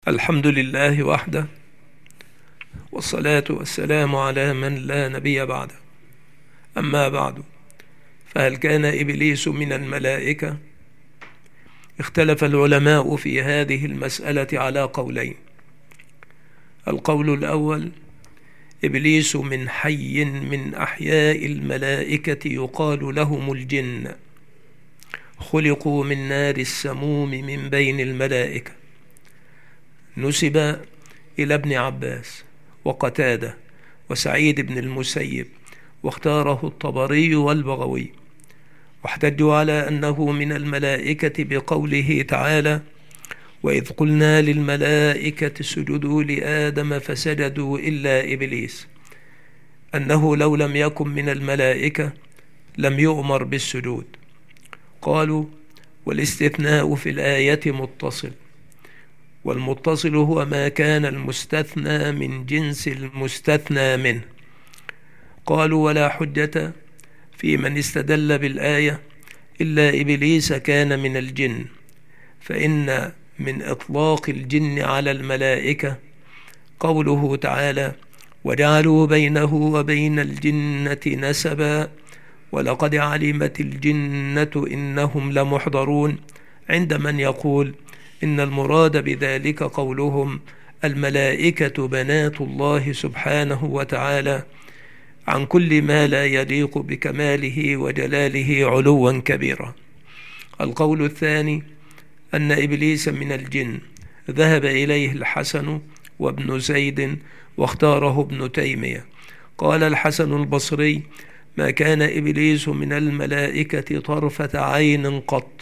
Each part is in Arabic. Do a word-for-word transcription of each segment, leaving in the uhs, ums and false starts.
الحمد لله وحده، والصلاة والسلام على من لا نبي بعده. أما بعد، فهل كان إبليس من الملائكة؟ اختلف العلماء في هذه المسألة على قولين. القول الأول: إبليس من حي من أحياء الملائكة يقال لهم الجن، خلقوا من نار السموم من بين الملائكة. نسب إلى ابن عباس وقتادة وسعيد بن المسيب، واختاره الطبري والبغوي، واحتجوا على أنه من الملائكة بقوله تعالى: وإذ قلنا للملائكة اسجدوا لآدم فسجدوا إلا إبليس، أنه لو لم يكن من الملائكة لم يؤمر بالسجود. قالوا: والاستثناء في الآية متصل، والمتصل هو ما كان المستثنى من جنس المستثنى منه. قالوا: ولا حجة في من استدل بالآية إلا إبليس كان من الجن، فإن من إطلاق الجن على الملائكة قوله تعالى: وجعلوا بينه وبين الجنة نسبا ولقد علمت الجنة إنهم لمحضرون، عند من يقول إن المراد بذلك قولهم الملائكة بنات الله سبحانه وتعالى عن كل ما لا يليق بكماله وجلاله علوا كبيرا. القول الثاني أن إبليس من الجن، ذهب إليه الحسن وابن زيد واختاره ابن تيمية. قال الحسن البصري: ما كان إبليس من الملائكة طرفة عين قط،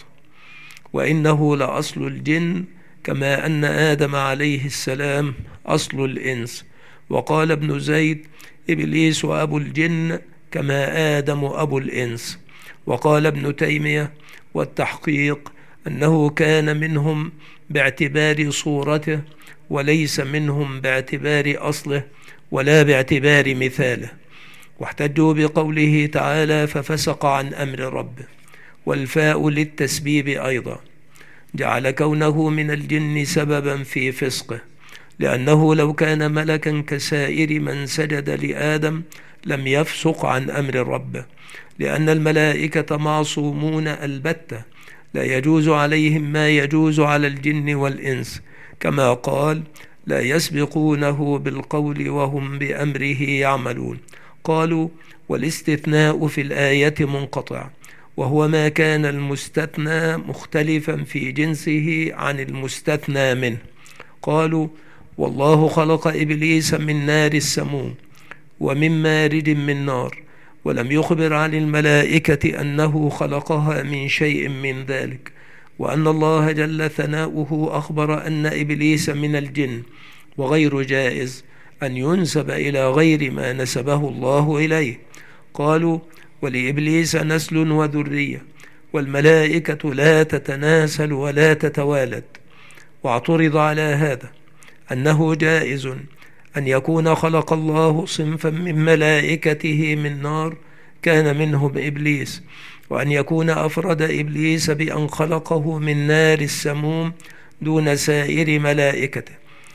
وإنه لأصل الجن كما أن آدم عليه السلام أصل الإنس. وقال ابن زيد: إبليس أبو الجن كما آدم أبو الإنس. وقال ابن تيمية: والتحقيق أنه كان منهم باعتبار صورته، وليس منهم باعتبار أصله ولا باعتبار مثاله. واحتجوا بقوله تعالى: ففسق عن أمر ربه، والفاء للتسبيب أيضا، جعل كونه من الجن سببا في فسقه، لأنه لو كان ملكا كسائر من سجد لآدم لم يفسق عن أمر ربه، لأن الملائكة معصومون البتة، لا يجوز عليهم ما يجوز على الجن والإنس، كما قال: لا يسبقونه بالقول وهم بأمره يعملون. قالوا: والاستثناء في الآية منقطع، وهو ما كان المستثنى مختلفا في جنسه عن المستثنى منه. قالوا: والله خلق إبليس من نار السموم ومن مارد من نار، ولم يخبر عن الملائكة أنه خلقها من شيء من ذلك، وأن الله جل ثناؤه أخبر أن إبليس من الجن، وغير جائز أن ينسب إلى غير ما نسبه الله إليه. قالوا: ولإبليس نسل وذرية، والملائكة لا تتناسل ولا تتوالد. واعترض على هذا أنه جائز أن يكون خلق الله صنفا من ملائكته من نار كان منهم إبليس، وأن يكون أفرد إبليس بأن خلقه من نار السموم دون سائر ملائكته،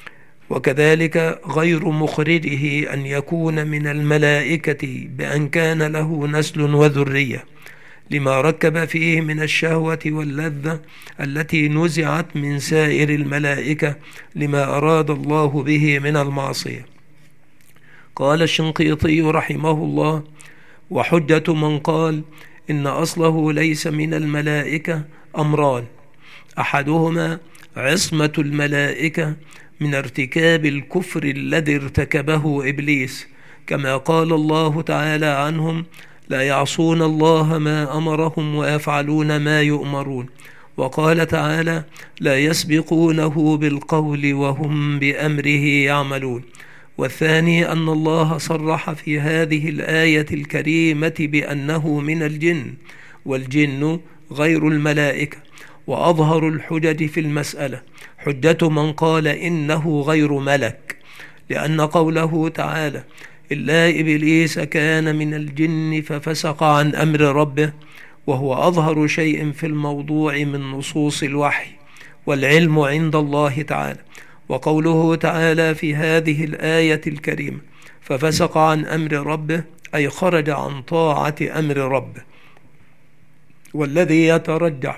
وكذلك غير مخرجه أن يكون من الملائكة بأن كان له نسل وذرية، لما ركب فيه من الشهوة واللذة التي نزعت من سائر الملائكة لما أراد الله به من المعصية. قال الشنقيطي رحمه الله: وحجة من قال إن أصله ليس من الملائكة أمران: أحدهما عصمة الملائكة من ارتكاب الكفر الذي ارتكبه إبليس، كما قال الله تعالى عنهم: لا يعصون الله ما أمرهم ويفعلون ما يؤمرون. وقال تعالى: لا يسبقونه بالقول وهم بأمره يعملون. والثاني أن الله صرح في هذه الآية الكريمة بأنه من الجن، والجن غير الملائكة. وأظهر الحجج في المسألة حجة من قال إنه غير ملك، لأن قوله تعالى: إلا إبليس كان من الجن ففسق عن أمر ربه، وهو أظهر شيء في الموضوع من نصوص الوحي، والعلم عند الله تعالى، وقوله تعالى في هذه الآية الكريمة ففسق عن أمر ربه أي خرج عن طاعة أمر ربه. والذي يترجح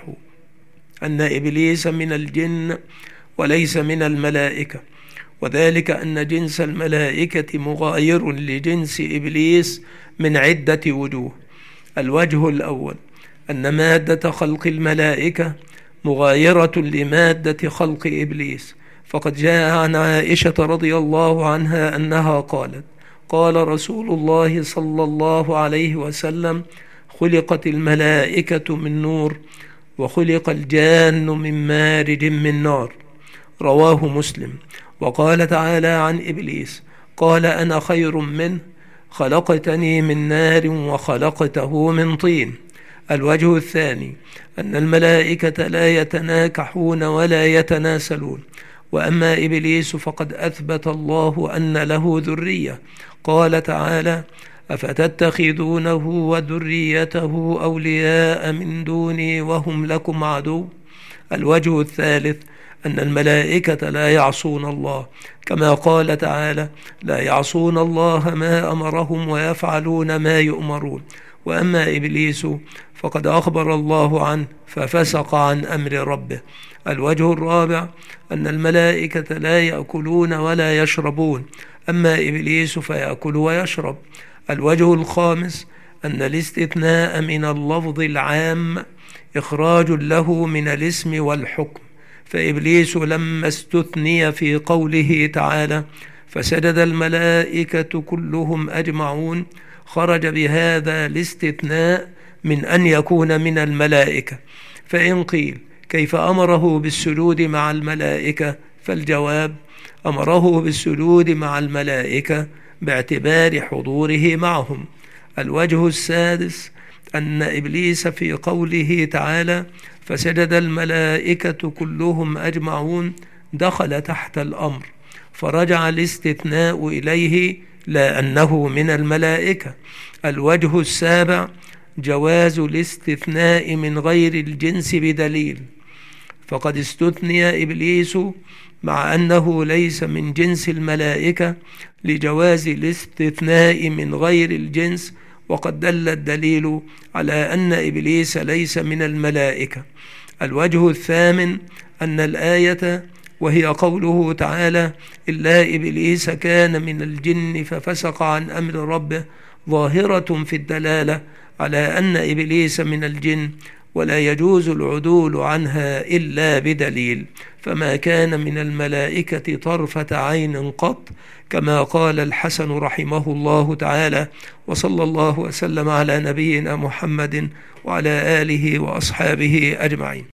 أن إبليس من الجن وليس من الملائكة، وذلك أن جنس الملائكة مغاير لجنس إبليس من عدة وجوه. الوجه الأول أن مادة خلق الملائكة مغايرة لمادة خلق إبليس، فقد جاء عن عائشة رضي الله عنها أنها قالت: قال رسول الله صلى الله عليه وسلم: خلقت الملائكة من نور وخلق الجان من مارج من نار، رواه مسلم. وقال تعالى عن إبليس: قال أنا خير منه خلقتني من نار وخلقته من طين. الوجه الثاني أن الملائكة لا يتناكحون ولا يتناسلون، وأما إبليس فقد أثبت الله أن له ذرية، قال تعالى: أفتتخذونه وذريته أولياء من دوني وهم لكم عدو. الوجه الثالث أن الملائكة لا يعصون الله، كما قال تعالى: لا يعصون الله ما أمرهم ويفعلون ما يؤمرون. وأما إبليس فقد أخبر الله عنه ففسق عن أمر ربه. الوجه الرابع أن الملائكة لا يأكلون ولا يشربون، أما إبليس فيأكل ويشرب. الوجه الخامس أن الاستثناء من اللفظ العام إخراج له من الاسم والحكم، فإبليس لما استثني في قوله تعالى: فسجد الملائكة كلهم أجمعون، خرج بهذا الاستثناء من أن يكون من الملائكة. فإن قيل كيف أمره بالسجود مع الملائكة؟ فالجواب: أمره بالسجود مع الملائكة باعتبار حضوره معهم. الوجه السادس أن إبليس في قوله تعالى: فسجد الملائكة كلهم أجمعون دخل تحت الأمر، فرجع الاستثناء إليه لا أنه من الملائكة. الوجه السابع جواز الاستثناء من غير الجنس بدليل، فقد استثني إبليس مع أنه ليس من جنس الملائكة لجواز الاستثناء من غير الجنس، وقد دل الدليل على أن إبليس ليس من الملائكة. الوجه الثامن أن الآية وهي قوله تعالى: إلا إبليس كان من الجن ففسق عن أمر ربه، ظاهرة في الدلالة على أن إبليس من الجن، ولا يجوز العدول عنها إلا بدليل، فما كان من الملائكة طرفة عين قط، كما قال الحسن رحمه الله تعالى. وصلى الله وسلم على نبينا محمد وعلى آله وأصحابه أجمعين.